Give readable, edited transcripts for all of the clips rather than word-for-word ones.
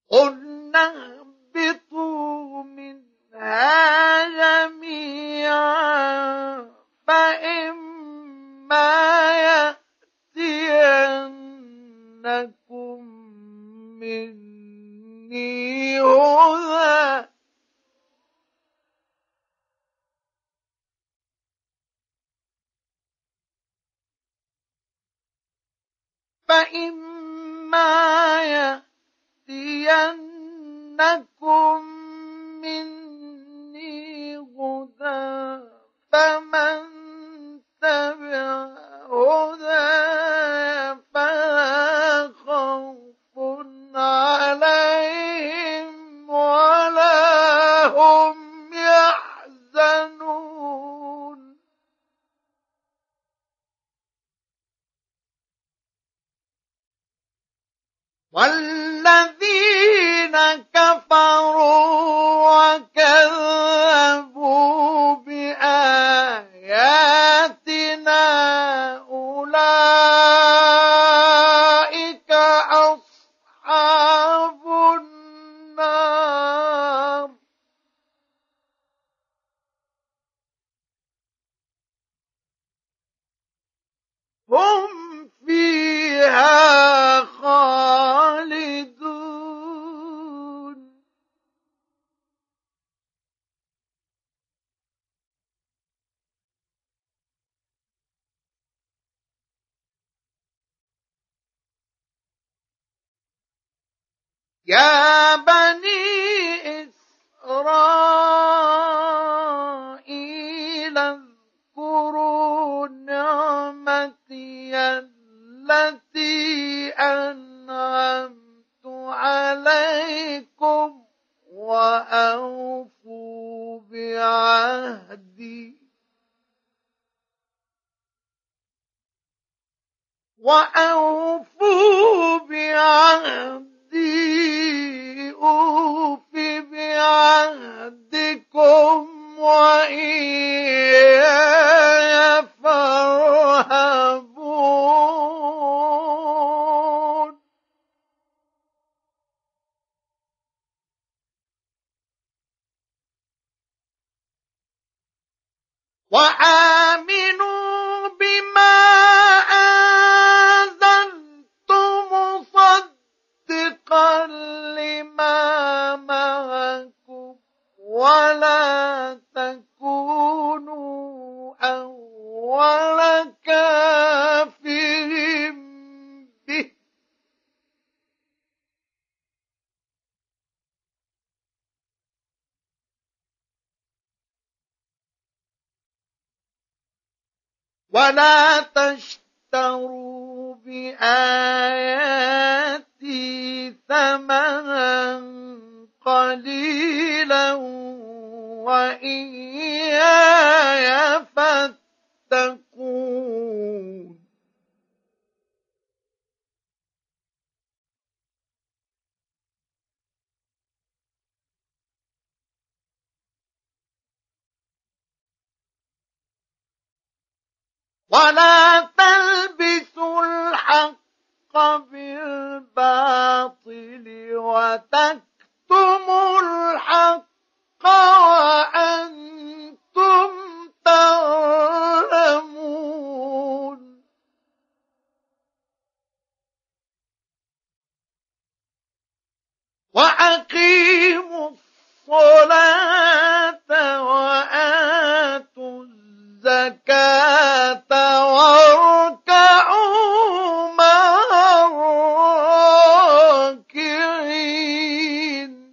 قلنا اهبطوا منها جميعا فإما يأتينكم مني هدى مني هدى فمن تبع هداي فلا خوف عليهم ولا هم يحزنون والذين كفروا وكذبوا بآياتنا أولئك أصحاب النار هم فيها خالدون يا بني إسرائيل اذكروا نعمتي التي أنعمت عليكم وأوفوا بعهدي أوف بعهدكم وإياي فارهبون وآمنوا بما أنزلت مصدقا لما معكم ولا تكونوا أول كافر به ولا تشتروا بآياتي ثمنا قليلا وإياي فاتقون ولا تلبسوا الحق بالباطل وتكتموا الحق وأنتم تعلمون وأقيموا الصلاة وآتوا الزكاة واركعوا مع الراكعين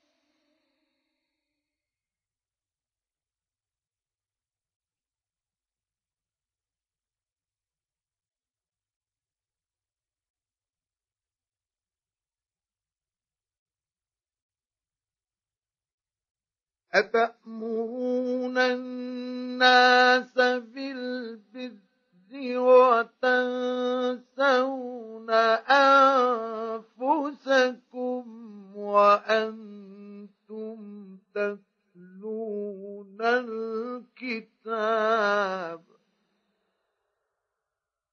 أتأمرون الناس بالبر وتنسون أنفسكم وأنتم تتلون الكتاب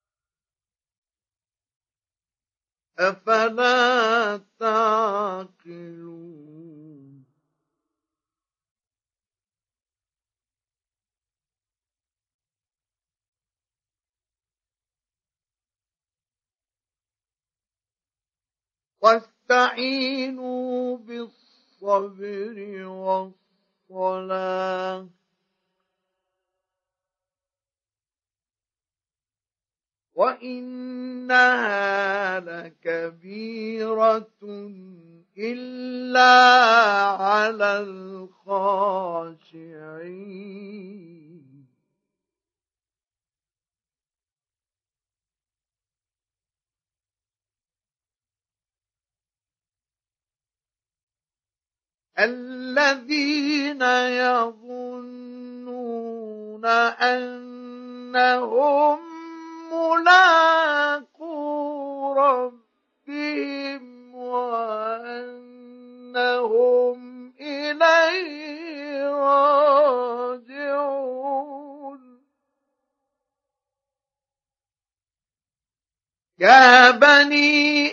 أفلا تعقلون واستعينوا بالصبر والصلاة وإنها لكبيرة إلا على الخاشعين الذين يظنون أنهم ملاقو ربهم وأنهم إليه راجعون يا بني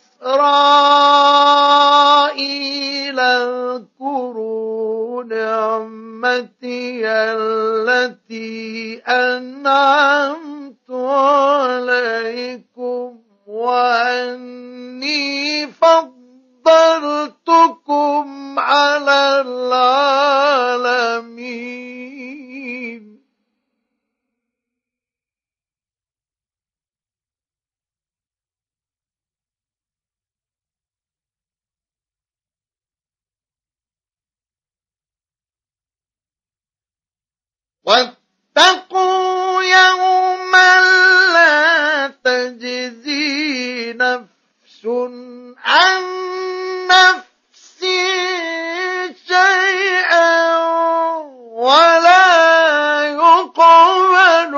إسرائيل اذكروا نعمتي التي أنعمت عليكم وأني فضلتكم على العالمين واتقوا يوما لا تجزي نفس عن نفس شيئا ولا يقبل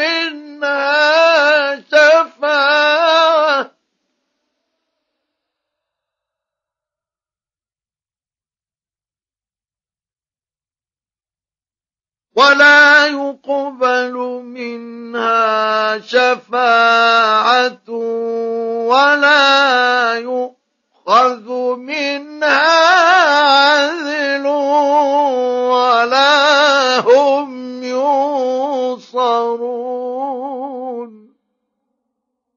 منها شفاعة ولا يؤخذ منها